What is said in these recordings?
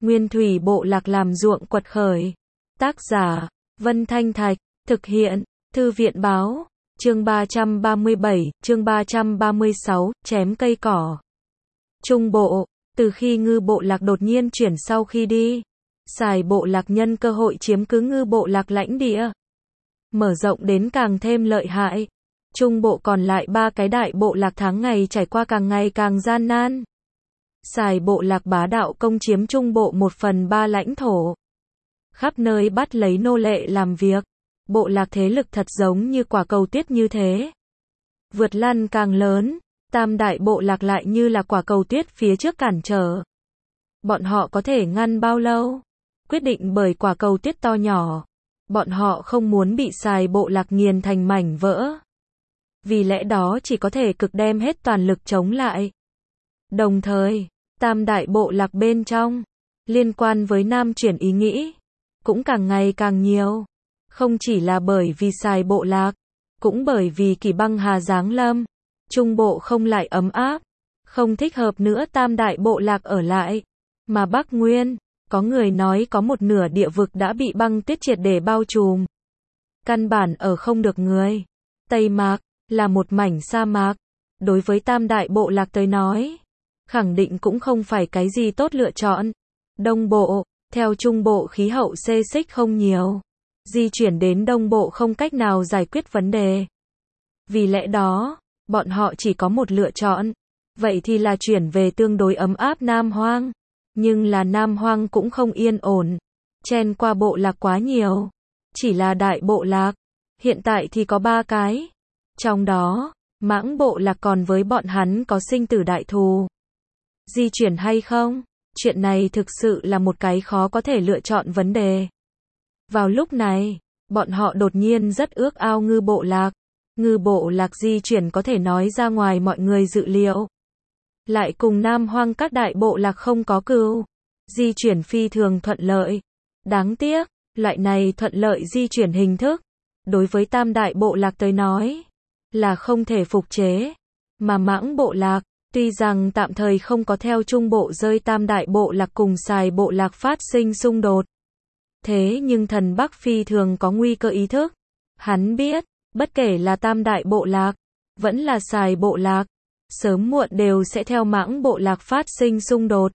Nguyên thủy bộ lạc làm ruộng quật khởi. Tác giả, Vân Thanh Thạch, thực hiện, Thư viện báo, chương 337, chương 336, chém cây cỏ. Trung bộ, từ khi ngư bộ lạc đột nhiên chuyển sau khi đi, Sài bộ lạc nhân cơ hội chiếm cứ ngư bộ lạc lãnh địa, mở rộng đến càng thêm lợi hại. Trung bộ còn lại ba cái đại bộ lạc tháng ngày trải qua càng ngày càng gian nan. Sài bộ lạc bá đạo công chiếm trung bộ 1/3 lãnh thổ, khắp nơi bắt lấy nô lệ làm việc. Bộ lạc thế lực thật giống như quả cầu tuyết như thế, vượt lăn càng lớn. Tam đại bộ lạc lại như là quả cầu tuyết phía trước cản trở. Bọn họ có thể ngăn bao lâu? Quyết định bởi quả cầu tuyết to nhỏ. Bọn họ không muốn bị Sài bộ lạc nghiền thành mảnh vỡ. Vì lẽ đó chỉ có thể cực đem hết toàn lực chống lại. Đồng thời, tam đại bộ lạc bên trong, liên quan với Nam chuyển ý nghĩ, cũng càng ngày càng nhiều. Không chỉ là bởi vì Sài bộ lạc, cũng bởi vì Kỷ Băng Hà giáng lâm. Trung bộ không lại ấm áp, không thích hợp nữa tam đại bộ lạc ở lại. Mà Bắc Nguyên, có người nói có một nửa địa vực đã bị băng tuyết triệt để bao trùm. Căn bản ở không được người. Tây Mạc, là một mảnh sa mạc. Đối với tam đại bộ lạc tới nói, khẳng định cũng không phải cái gì tốt lựa chọn. Đông bộ, theo Trung bộ khí hậu xê xích không nhiều. Di chuyển đến Đông bộ không cách nào giải quyết vấn đề. Vì lẽ đó, bọn họ chỉ có một lựa chọn. Vậy thì là chuyển về tương đối ấm áp Nam Hoang. Nhưng là Nam Hoang cũng không yên ổn. Chen qua bộ lạc quá nhiều. Chỉ là đại bộ lạc. Hiện tại thì có 3 cái. Trong đó, Mãng bộ lạc còn với bọn hắn có sinh tử đại thù. Di chuyển hay không? Chuyện này thực sự là một cái khó có thể lựa chọn vấn đề. Vào lúc này, bọn họ đột nhiên rất ước ao ngư bộ lạc. Ngư bộ lạc di chuyển có thể nói ra ngoài mọi người dự liệu. Lại cùng Nam Hoang các đại bộ lạc không có cừu. Di chuyển phi thường thuận lợi. Đáng tiếc, loại này thuận lợi di chuyển hình thức, đối với tam đại bộ lạc tới nói, là không thể phục chế. Mà Mãng bộ lạc, tuy rằng tạm thời không có theo Trung bộ rơi tam đại bộ lạc cùng Sài bộ lạc phát sinh xung đột. Thế nhưng thần Bắc phi thường có nguy cơ ý thức. Hắn biết, bất kể là tam đại bộ lạc, vẫn là Sài bộ lạc, sớm muộn đều sẽ theo Mãng bộ lạc phát sinh xung đột.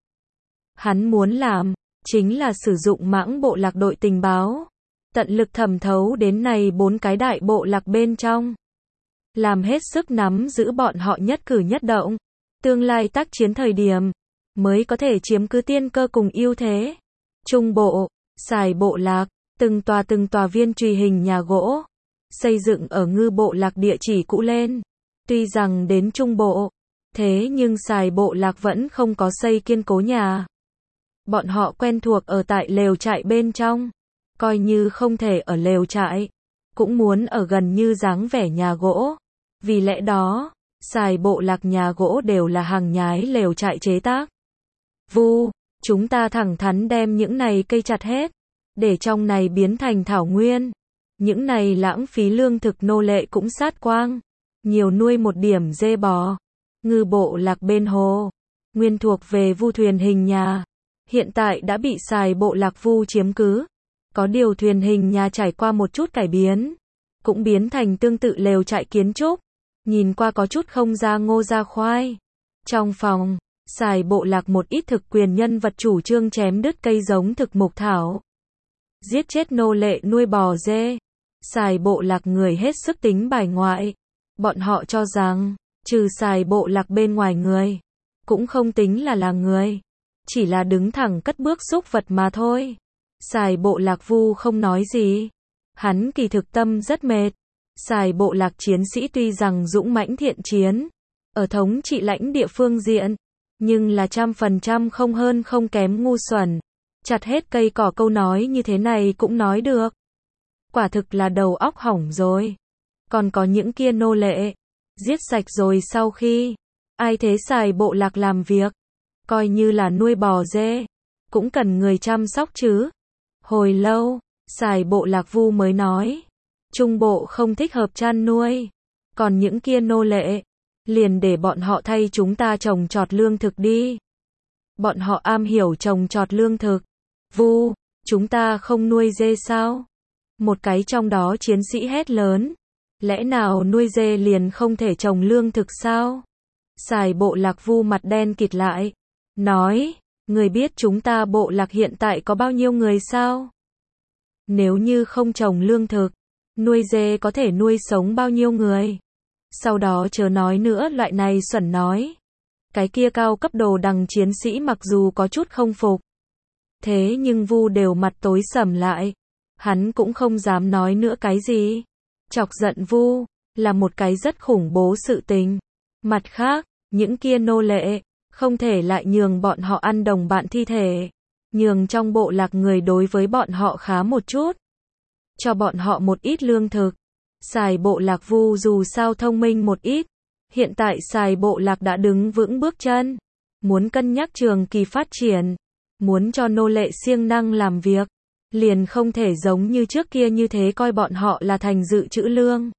Hắn muốn làm, chính là sử dụng Mãng bộ lạc đội tình báo, tận lực thẩm thấu đến này 4 cái đại bộ lạc bên trong. Làm hết sức nắm giữ bọn họ nhất cử nhất động. Tương lai tác chiến thời điểm, mới có thể chiếm cứ tiên cơ cùng ưu thế. Trung bộ, Sài bộ lạc, từng tòa viên truy hình nhà gỗ, xây dựng ở ngư bộ lạc địa chỉ cũ lên. Tuy rằng đến Trung bộ, thế nhưng Sài bộ lạc vẫn không có xây kiên cố nhà. Bọn họ quen thuộc ở tại lều trại bên trong. Coi như không thể ở lều trại, cũng muốn ở gần như dáng vẻ nhà gỗ. Vì lẽ đó, Sài bộ lạc nhà gỗ đều là hàng nhái lều trại chế tác. Chúng ta thẳng thắn đem những này cây chặt hết, để trong này biến thành thảo nguyên. Những này lãng phí lương thực nô lệ cũng sát quang. Nhiều nuôi một điểm dê bò. Ngư bộ lạc bên hồ, nguyên thuộc về Vu thuyền hình nhà, hiện tại đã bị Sài bộ lạc Vu chiếm cứ. Có điều thuyền hình nhà trải qua một chút cải biến, cũng biến thành tương tự lều trại kiến trúc, nhìn qua có chút không ra ngô ra khoai. Trong phòng, Sài bộ lạc một ít thực quyền nhân vật chủ trương chém đứt cây giống thực mục thảo, giết chết nô lệ nuôi bò dê. Sài bộ lạc người hết sức tính bài ngoại. Bọn họ cho rằng, trừ Sài bộ lạc bên ngoài người, cũng không tính là người. Chỉ là đứng thẳng cất bước xúc vật mà thôi. Sài bộ lạc Vu không nói gì. Hắn kỳ thực tâm rất mệt. Sài bộ lạc chiến sĩ tuy rằng dũng mãnh thiện chiến, ở thống trị lãnh địa phương diện, nhưng là 100% không hơn không kém ngu xuẩn. Chặt hết cây cỏ câu nói như thế này cũng nói được. Quả thực là đầu óc hỏng rồi. Còn có những kia nô lệ, giết sạch rồi sau khi, ai thế Sài bộ lạc làm việc, coi như là nuôi bò dê, cũng cần người chăm sóc chứ. Hồi lâu, Sài bộ lạc Vu mới nói, Trung bộ không thích hợp chăn nuôi, còn những kia nô lệ, liền để bọn họ thay chúng ta trồng trọt lương thực đi. Bọn họ am hiểu trồng trọt lương thực. Vu, chúng ta không nuôi dê sao? Một cái trong đó chiến sĩ hét lớn. Lẽ nào nuôi dê liền không thể trồng lương thực sao? Sài Bộ Lạc Vu mặt đen kịt lại. Nói, người biết chúng ta bộ lạc hiện tại có bao nhiêu người sao? Nếu như không trồng lương thực, nuôi dê có thể nuôi sống bao nhiêu người? Sau đó chớ nói nữa, loại này xuẩn nói. Cái kia cao cấp đồ đằng chiến sĩ mặc dù có chút không phục. Thế nhưng Vu đều mặt tối sầm lại. Hắn cũng không dám nói nữa cái gì. Chọc giận Vu là một cái rất khủng bố sự tình. Mặt khác, những kia nô lệ, không thể lại nhường bọn họ ăn đồng bạn thi thể. Nhường trong bộ lạc người đối với bọn họ khá một chút. Cho bọn họ một ít lương thực. Sài Bộ Lạc Vu dù sao thông minh một ít. Hiện tại Sài Bộ Lạc đã đứng vững bước chân. Muốn cân nhắc trường kỳ phát triển. Muốn cho nô lệ siêng năng làm việc. Liền không thể giống như trước kia như thế coi bọn họ là thành dự trữ lương.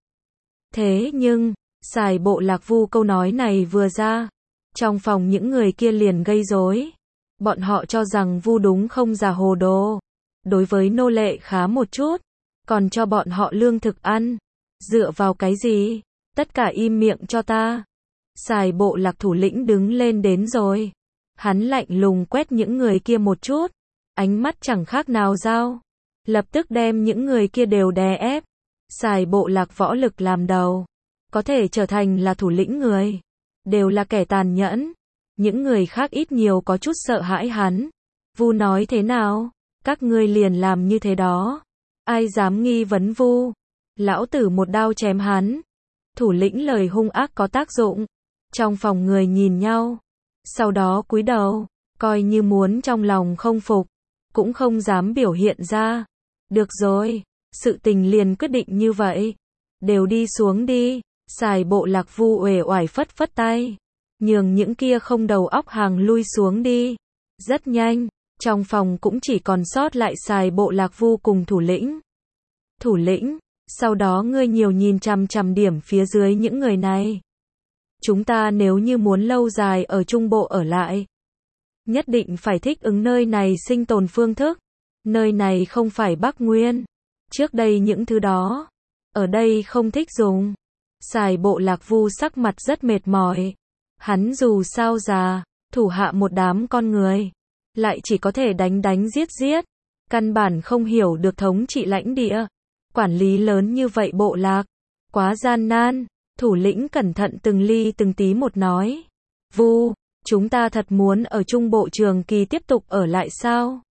Thế nhưng, Sài Bộ Lạc Vu câu nói này vừa ra. Trong phòng những người kia liền gây rối. Bọn họ cho rằng Vu đúng không giả hồ đồ. Đối với nô lệ khá một chút. Còn cho bọn họ lương thực ăn. Dựa vào cái gì? Tất cả im miệng cho ta. Sài Bộ Lạc thủ lĩnh đứng lên đến rồi. Hắn lạnh lùng quét những người kia một chút. Ánh mắt chẳng khác nào dao. Lập tức đem những người kia đều đè ép. Sài Bộ Lạc võ lực làm đầu. Có thể trở thành là thủ lĩnh người. Đều là kẻ tàn nhẫn. Những người khác ít nhiều có chút sợ hãi hắn. Vu nói thế nào? Các ngươi liền làm như thế đó. Ai dám nghi vấn Vu? Lão tử một đao chém hắn. Thủ lĩnh lời hung ác có tác dụng. Trong phòng người nhìn nhau. Sau đó cúi đầu. Coi như muốn trong lòng không phục. Cũng không dám biểu hiện ra. Được rồi. Sự tình liền quyết định như vậy. Đều đi xuống đi. Sài Bộ Lạc Vu uể oải phất phất tay. Nhường những kia không đầu óc hàng lui xuống đi. Rất nhanh. Trong phòng cũng chỉ còn sót lại Sài Bộ Lạc Vu cùng thủ lĩnh. Thủ lĩnh, sau đó ngươi nhiều nhìn chằm chằm điểm phía dưới những người này. Chúng ta nếu như muốn lâu dài ở Trung Bộ ở lại, nhất định phải thích ứng nơi này sinh tồn phương thức. Nơi này không phải Bắc Nguyên. Trước đây những thứ đó, ở đây không thích dùng. Sài Bộ Lạc Vu sắc mặt rất mệt mỏi. Hắn dù sao già, thủ hạ một đám con người. Lại chỉ có thể đánh đánh giết giết. Căn bản không hiểu được thống trị lãnh địa. Quản lý lớn như vậy bộ lạc. Quá gian nan. Thủ lĩnh cẩn thận từng ly từng tí một nói. Vu, chúng ta thật muốn ở Trung Bộ trường kỳ tiếp tục ở lại sao?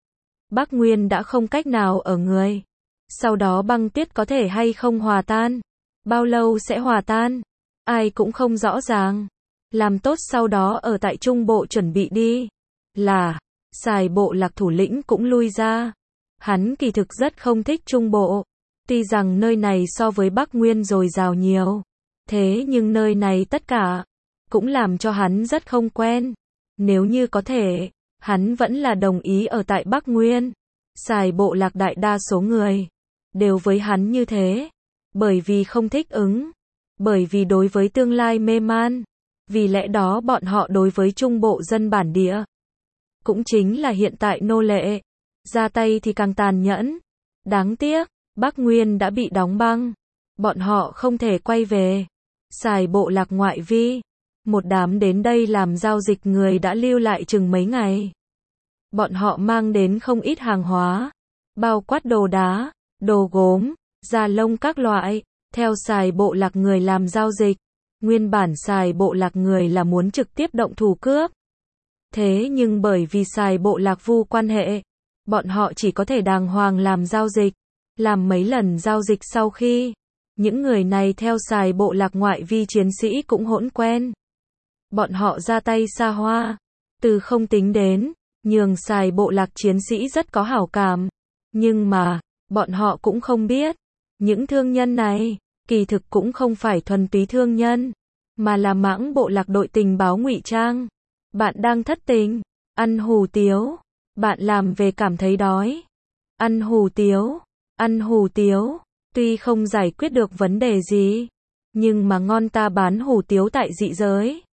Bắc Nguyên đã không cách nào ở người. Sau đó băng tuyết có thể hay không hòa tan? Bao lâu sẽ hòa tan? Ai cũng không rõ ràng. Làm tốt sau đó ở tại Trung Bộ chuẩn bị đi. Là, Sài Bộ Lạc thủ lĩnh cũng lui ra. Hắn kỳ thực rất không thích Trung Bộ. Tuy rằng nơi này so với Bắc Nguyên dồi dào nhiều. Thế nhưng nơi này tất cả cũng làm cho hắn rất không quen. Nếu như có thể, hắn vẫn là đồng ý ở tại Bắc Nguyên. Sài Bộ Lạc đại đa số người đều với hắn như thế. Bởi vì không thích ứng. Bởi vì đối với tương lai mê man. Vì lẽ đó bọn họ đối với Trung Bộ dân bản địa. Cũng chính là hiện tại nô lệ. Ra tay thì càng tàn nhẫn. Đáng tiếc, Bắc Nguyên đã bị đóng băng. Bọn họ không thể quay về. Sài Bộ Lạc ngoại vi. Một đám đến đây làm giao dịch người đã lưu lại chừng mấy ngày. Bọn họ mang đến không ít hàng hóa. Bao quát đồ đá, đồ gốm, da lông các loại. Theo Sài Bộ Lạc người làm giao dịch. Nguyên bản Sài Bộ Lạc người là muốn trực tiếp động thủ cướp. Thế nhưng bởi vì Sài Bộ Lạc Vu quan hệ, bọn họ chỉ có thể đàng hoàng làm giao dịch. Làm mấy lần giao dịch sau khi, những người này theo Sài Bộ Lạc ngoại vi chiến sĩ cũng hỗn quen. Bọn họ ra tay xa hoa, từ không tính đến, nhường Sài Bộ Lạc chiến sĩ rất có hảo cảm. Nhưng mà, bọn họ cũng không biết, những thương nhân này, kỳ thực cũng không phải thuần túy thương nhân, mà là Mãng Bộ Lạc đội tình báo ngụy trang. Bạn đang thất tình, ăn hủ tiếu, bạn làm về cảm thấy đói. Ăn hủ tiếu, ăn hủ tiếu, tuy không giải quyết được vấn đề gì, nhưng mà ngon ta bán hủ tiếu tại dị giới.